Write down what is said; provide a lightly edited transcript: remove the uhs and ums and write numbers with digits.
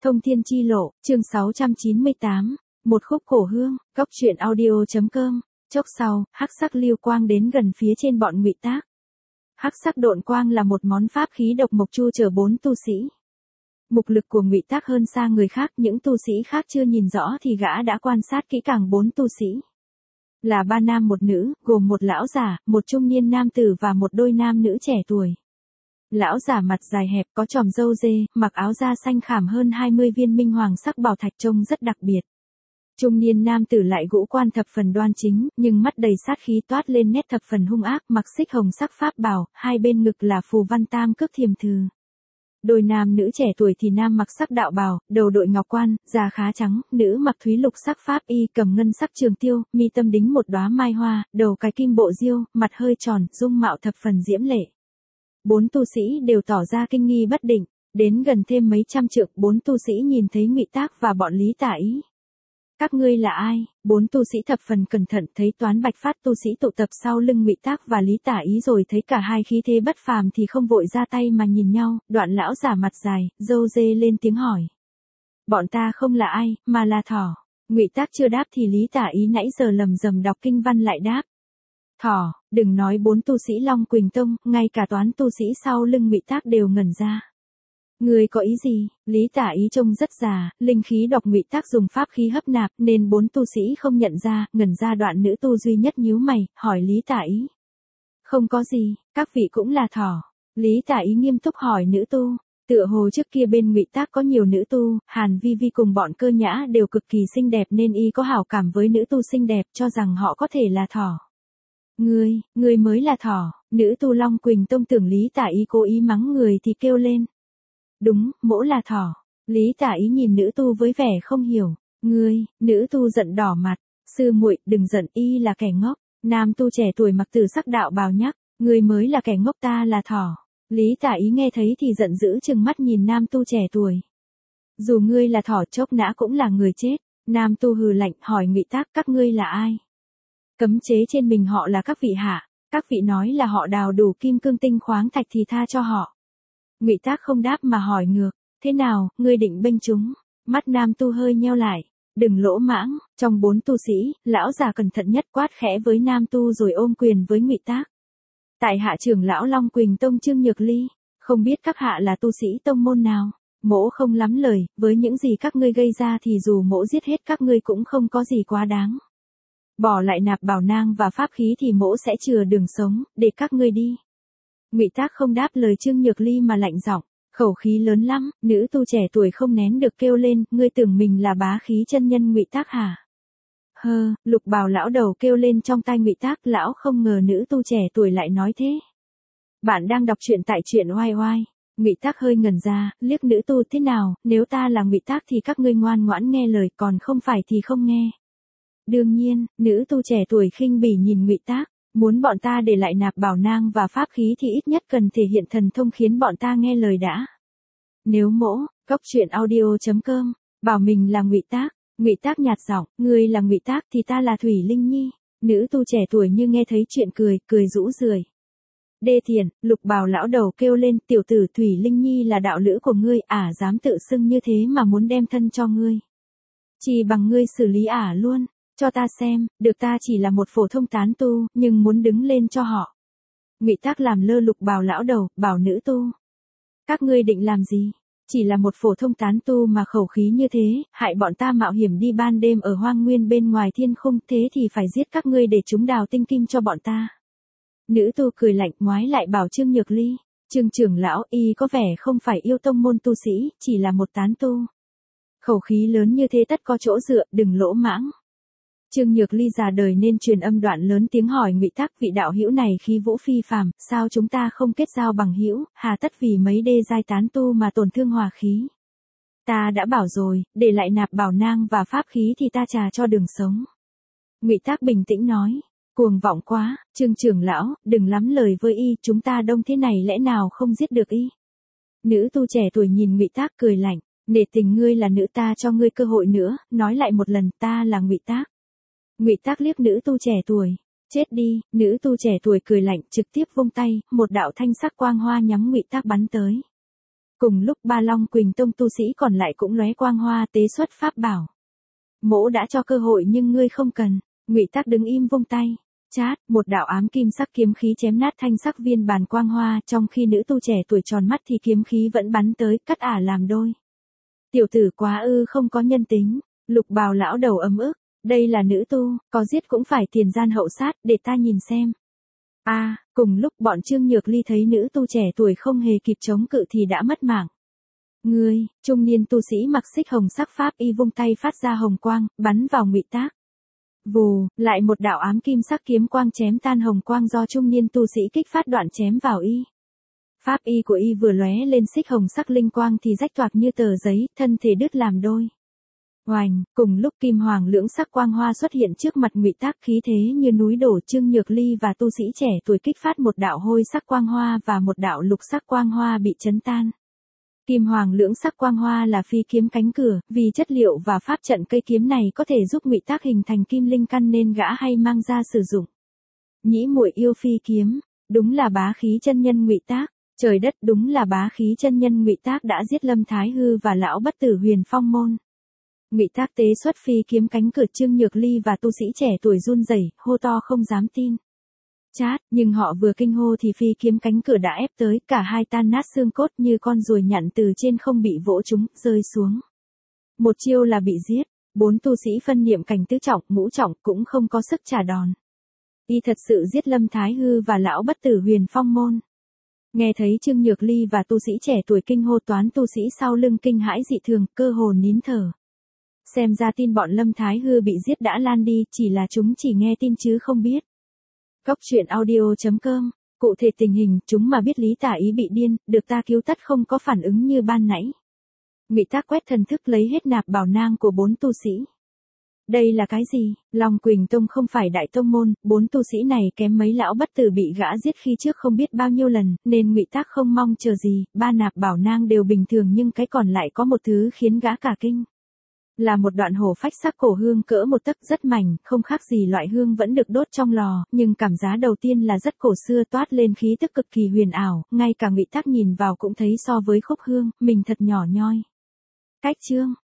Thông thiên chi lộ, chương 698, một khúc cổ hương, góc truyện audio.com. Chốc sau, hắc sắc lưu quang đến gần phía trên bọn Ngụy Tác. Hắc sắc độn quang là một món pháp khí độc mộc chu chở 4 tu sĩ. Mục lực của Ngụy Tác hơn xa người khác, những tu sĩ khác chưa nhìn rõ thì gã đã quan sát kỹ càng 4 tu sĩ. Là 3 nam một nữ, gồm một lão giả, một trung niên nam tử và một đôi nam nữ trẻ tuổi. Lão giả mặt dài hẹp có chòm râu dê, mặc áo da xanh khảm hơn 20 viên minh hoàng sắc bảo thạch trông rất đặc biệt. Trung niên nam tử lại ngũ quan thập phần đoan chính, nhưng mắt đầy sát khí toát lên nét thập phần hung ác, mặc xích hồng sắc pháp bào, hai bên ngực là phù văn tam cước thiềm thừ. Đôi nam nữ trẻ tuổi thì nam mặc sắc đạo bào, đầu đội ngọc quan, da khá trắng, nữ mặc thúy lục sắc pháp y, cầm ngân sắc trường tiêu, mi tâm đính một đóa mai hoa, đầu cái kim bộ diêu, mặt hơi tròn, dung mạo thập phần diễm lệ. 4 tu sĩ đều tỏ ra kinh nghi bất định, đến gần thêm mấy trăm trượng, 4 tu sĩ nhìn thấy Ngụy Tác và bọn Lý Tả Ý. Các ngươi là ai? 4 tu sĩ thập phần cẩn thận, thấy Toán Bạch Phát tu sĩ tụ tập sau lưng Ngụy Tác và Lý Tả Ý rồi thấy cả hai khí thế bất phàm thì không vội ra tay mà nhìn nhau. Đoạn lão giả mặt dài, râu dê lên tiếng hỏi: bọn ta không là ai, mà là thỏ. Ngụy Tác chưa đáp thì Lý Tả Ý nãy giờ lầm rầm đọc kinh văn lại đáp: thỏ. Đừng nói 4 tu sĩ Long Quỳnh Tông, ngay cả Toán tu sĩ sau lưng Ngụy Tác đều ngẩn ra. Ngươi có ý gì? Lý Tả Ý trông rất già, linh khí độc Ngụy Tác dùng pháp khí hấp nạp nên 4 tu sĩ không nhận ra. Ngẩn ra đoạn nữ tu duy nhất nhíu mày, hỏi Lý Tả Ý: không có gì, các vị cũng là thỏ. Lý Tả Ý nghiêm túc hỏi nữ tu: tựa hồ trước kia bên Ngụy Tác có nhiều nữ tu, Hàn Vi Vi cùng bọn Cơ Nhã đều cực kỳ xinh đẹp nên y có hảo cảm với nữ tu xinh đẹp, cho rằng họ có thể là thỏ. Ngươi mới là thỏ. Nữ tu Long Quỳnh Tông tưởng Lý Tả Ý cố ý mắng người thì kêu lên: đúng, mỗ là thỏ. Lý Tả Ý nhìn nữ tu với vẻ không hiểu. Nữ tu giận đỏ mặt: sư muội, đừng giận, y là kẻ ngốc. Nam tu trẻ tuổi mặc tử sắc đạo bào nhắc: ngươi mới là kẻ ngốc, ta là thỏ. Lý Tả Ý nghe thấy thì giận dữ trừng mắt nhìn nam tu trẻ tuổi. Dù ngươi là thỏ chốc nã cũng là người chết. Nam tu hừ lạnh hỏi Ngụy Tác: các ngươi là ai? Cấm chế trên mình họ là các vị hạ, các vị nói là họ đào đủ kim cương tinh khoáng thạch thì tha cho họ. Ngụy Tác không đáp mà hỏi ngược: thế nào, ngươi định bênh chúng? Mắt nam tu hơi nheo lại: đừng lỗ mãng. Trong 4 tu sĩ, lão già cẩn thận nhất quát khẽ với nam tu rồi ôm quyền với Ngụy Tác: tại hạ trưởng lão Long Quỳnh Tông Trương Nhược Ly, không biết các hạ là tu sĩ tông môn nào. Mỗ không lắm lời, với những gì các ngươi gây ra thì dù mỗ giết hết các ngươi cũng không có gì quá đáng. Bỏ lại nạp bảo nang và pháp khí thì mỗ sẽ chừa đường sống, để các ngươi đi. Ngụy Tác không đáp lời Trương Nhược Ly mà lạnh giọng, khẩu khí lớn lắm. Nữ tu trẻ tuổi không nén được kêu lên: ngươi tưởng mình là bá khí chân nhân Ngụy Tác hả? Lục bào lão đầu kêu lên trong tai Ngụy Tác. Lão không ngờ nữ tu trẻ tuổi lại nói thế. Bạn đang đọc truyện tại truyện oai oai. Ngụy Tác hơi ngẩn ra, liếc nữ tu: thế nào, nếu ta là Ngụy Tác thì các ngươi ngoan ngoãn nghe lời, còn không phải thì không nghe. Đương nhiên. Nữ tu trẻ tuổi khinh bỉ nhìn Ngụy Tác: muốn bọn ta để lại nạp bảo nang và pháp khí thì ít nhất cần thể hiện thần thông khiến bọn ta nghe lời đã. Nếu mỗ, góc truyện audio.com, bảo mình là Ngụy Tác. Ngụy Tác nhạt giọng: ngươi là Ngụy Tác thì ta là Thủy Linh Nhi. Nữ tu trẻ tuổi như nghe thấy chuyện cười rũ rượi. Đê tiện. Lục bào lão đầu kêu lên: tiểu tử, Thủy Linh Nhi là đạo lữ của ngươi, dám tự xưng như thế mà muốn đem thân cho ngươi. Chỉ bằng ngươi xử lý luôn. Cho ta xem, được, ta chỉ là một phổ thông tán tu, nhưng muốn đứng lên cho họ. Ngụy Tác làm lơ lục bào lão đầu, bảo nữ tu: các ngươi định làm gì? Chỉ là một phổ thông tán tu mà khẩu khí như thế, hại bọn ta mạo hiểm đi ban đêm ở hoang nguyên bên ngoài thiên khung, thế thì phải giết các ngươi để chúng đào tinh kim cho bọn ta. Nữ tu cười lạnh ngoái lại bảo Trương Nhược Ly: Trương trưởng lão, y có vẻ không phải yêu tông môn tu sĩ, chỉ là một tán tu. Khẩu khí lớn như thế tất có chỗ dựa, đừng lỗ mãng. Trương Nhược Ly già đời nên truyền âm đoạn lớn tiếng hỏi Ngụy Tác: vị đạo hữu này khí vũ phi phàm, sao chúng ta không kết giao bằng hữu, hà tất vì mấy đê giai tán tu mà tổn thương hòa khí. Ta đã bảo rồi, để lại nạp bảo nang và pháp khí thì ta trà cho đường sống. Ngụy Tác bình tĩnh nói: cuồng vọng quá, Trương trưởng lão, đừng lắm lời với y, chúng ta đông thế này lẽ nào không giết được y. Nữ tu trẻ tuổi nhìn Ngụy Tác cười lạnh: nể tình ngươi là nữ, ta cho ngươi cơ hội nữa, nói lại một lần, ta là Ngụy Tác. Ngụy Tác liếc nữ tu trẻ tuổi: chết đi. Nữ tu trẻ tuổi cười lạnh trực tiếp vung tay, một đạo thanh sắc quang hoa nhắm Ngụy Tác bắn tới. Cùng lúc Ba Long Quỳnh Tông tu sĩ còn lại cũng lóe quang hoa tế xuất pháp bảo. Mỗ đã cho cơ hội nhưng ngươi không cần. Ngụy Tắc đứng im vung tay. Chát, một đạo ám kim sắc kiếm khí chém nát thanh sắc viên bàn quang hoa, trong khi nữ tu trẻ tuổi tròn mắt thì kiếm khí vẫn bắn tới, cắt ả làm đôi. Tiểu tử quá ư, không có nhân tính. Lục Bào lão đầu ấm ức, đây là nữ tu, có giết cũng phải tiền gian hậu sát, để ta nhìn xem. Cùng lúc bọn Trương Nhược Ly thấy nữ tu trẻ tuổi không hề kịp chống cự thì đã mất mạng. Ngươi, trung niên tu sĩ mặc xích hồng sắc pháp y vung tay phát ra hồng quang, bắn vào Ngụy Tác. Vù, lại một đạo ám kim sắc kiếm quang chém tan hồng quang do trung niên tu sĩ kích phát đoạn chém vào y. Pháp y của y vừa lóe lên xích hồng sắc linh quang thì rách toạc như tờ giấy, thân thể đứt làm đôi. Oành, cùng lúc kim hoàng lưỡng sắc quang hoa xuất hiện trước mặt Ngụy Tác, khí thế như núi đổ. Trương Nhược Ly và tu sĩ trẻ tuổi kích phát một đạo hôi sắc quang hoa và một đạo lục sắc quang hoa bị chấn tan. Kim hoàng lưỡng sắc quang hoa là phi kiếm cánh cửa, vì chất liệu và pháp trận cây kiếm này có thể giúp Ngụy Tác hình thành kim linh căn nên gã hay mang ra sử dụng. Nhĩ muội yêu phi kiếm, đúng là bá khí chân nhân Ngụy Tác. Trời đất, đúng là bá khí chân nhân Ngụy Tác đã giết Lâm Thái Hư và lão bất tử Huyền Phong môn. Ngụy Tác tế xuất phi kiếm cánh cửa. Trương Nhược Ly và tu sĩ trẻ tuổi run rẩy, hô to không dám tin. Chát, nhưng họ vừa kinh hô thì phi kiếm cánh cửa đã ép tới, cả hai tan nát xương cốt như con ruồi nhặn từ trên không bị vỗ trúng, rơi xuống. Một chiêu là bị giết, 4 tu sĩ phân niệm cảnh tứ trọng, ngũ trọng cũng không có sức trả đòn. Y thật sự giết Lâm Thái Hư và lão bất tử Huyền Phong môn. Nghe thấy Trương Nhược Ly và tu sĩ trẻ tuổi kinh hô, toán tu sĩ sau lưng kinh hãi dị thường, cơ hồ nín thở. Xem ra tin bọn Lâm Thái Hư bị giết đã lan đi, chỉ là chúng chỉ nghe tin chứ không biết. Cóc truyện audio.com, cụ thể tình hình, chúng mà biết Lý Tả Ý bị điên, được ta cứu tất không có phản ứng như ban nãy. Ngụy Tác quét thần thức lấy hết nạp bảo nang của 4 tu sĩ. Đây là cái gì? Long Quỳnh Tông không phải đại tông môn, 4 tu sĩ này kém mấy lão bất tử bị gã giết khi trước không biết bao nhiêu lần, nên Ngụy Tác không mong chờ gì, 3 nạp bảo nang đều bình thường nhưng cái còn lại có một thứ khiến gã cả kinh. Là một đoạn hổ phách sắc cổ hương cỡ một tấc, rất mảnh, không khác gì loại hương vẫn được đốt trong lò, nhưng cảm giá đầu tiên là rất cổ xưa, toát lên khí tức cực kỳ huyền ảo, ngay cả Ngụy Tác nhìn vào cũng thấy so với khúc hương, mình thật nhỏ nhoi. Cách chương